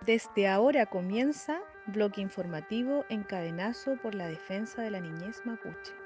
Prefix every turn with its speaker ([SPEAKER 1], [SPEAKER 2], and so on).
[SPEAKER 1] Desde ahora comienza bloque informativo en Cadenazo por la defensa de la niñez mapuche.